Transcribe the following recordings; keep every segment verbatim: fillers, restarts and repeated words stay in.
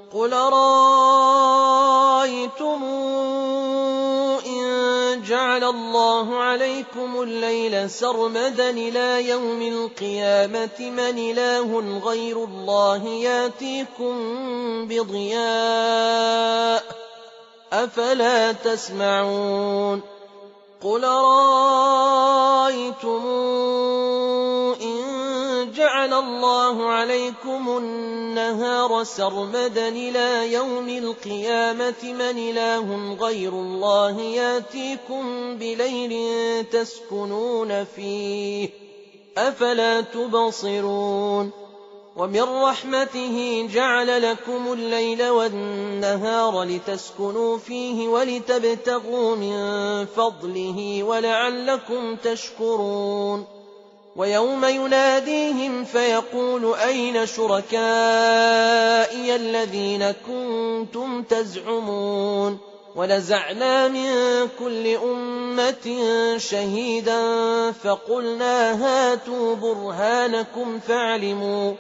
قُلْ أَرَأَيْتُمْ إِن جَعَلَ اللَّهُ عَلَيْكُمُ اللَّيْلَ سَرْمَدًا إِلَىٰ يَوْمِ الْقِيَامَةِ مَنْ إِلَٰهٌ غَيْرُ اللَّهِ يَأْتِيكُم بِضِيَاءٍ ۖ أَفَلَا تَسْمَعُونَ قُلْ أَرَأَيْتُمْ إِن جَعَلَ اللَّهُ عَلَيْكُمُ النَّهَارَ سَرْمَدًا إِلَىٰ يَوْمِ الْقِيَامَةِ مَنْ إِلَٰهٌ غَيْرُ اللَّهِ يَأْتِيكُم بِلَيْلٍ تَسْكُنُونَ فِيهِ ۖ أَفَلَا تُبْصِرُونَ وَمِن رَّحْمَتِهِ جَعَلَ لَكُمُ اللَّيْلَ وَالنَّهَارَ لِتَسْكُنُوا فِيهِ وَلِتَبْتَغُوا مِن فَضْلِهِ وَلَعَلَّكُمْ تَشْكُرُونَ وَيَوْمَ يُنَادِيهِمْ فَيَقُولُ أَيْنَ شُرَكَائِيَ الَّذِينَ كُنتُمْ تَزْعُمُونَ وَنَزَعْنَا مِن كُلِّ أُمَّةٍ شَهِيدًا فَقُلْنَا هَاتُوا بُرْهَانَكُمْ فَعَلِمُوا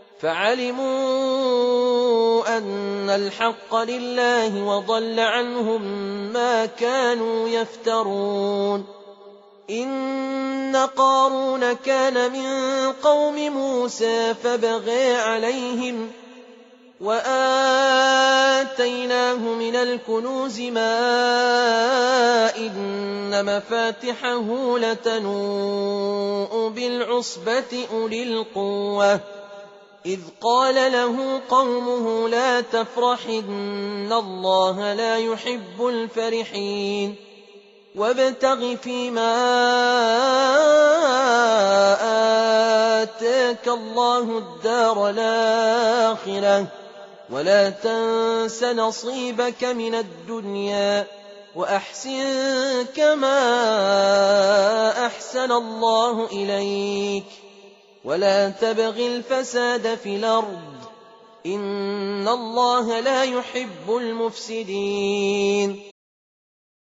فَعَلِمُوا أَنَّ الْحَقَّ لِلَّهِ وَضَلَّ عَنْهُم مَّا كَانُوا يَفْتَرُونَ إِنَّ قَارُونَ كَانَ مِن قَوْمِ مُوسَىٰ فَبَغَىٰ عَلَيْهِمْ وَآتَيْنَاهُ مِنَ الْكُنُوزِ مَا إِنَّ مَفَاتِحَهُ لَتَنُوءُ بِالْعُصْبَةِ أُولِي الْقُوَّةِ إِذْ قَالَ لَهُ قَوْمُهُ لَا تَفْرَحْ إِنَّ اللَّهَ لَا يُحِبُّ الْفَرِحِينَ وَابْتَغِ فِيمَا آتَاكَ اللَّهُ الدَّارَ الْآخِرَةَ وَلَا تَنسَ نَصِيبَكَ مِنَ الدُّنْيَا وَأَحْسِن كَمَا أَحْسَنَ اللَّهُ إِلَيْكَ وَلَا تَبْغِ الْفَسَادَ فِي الْأَرْضِ ۖ إِنَّ اللَّهَ لَا يُحِبُّ الْمُفْسِدِينَ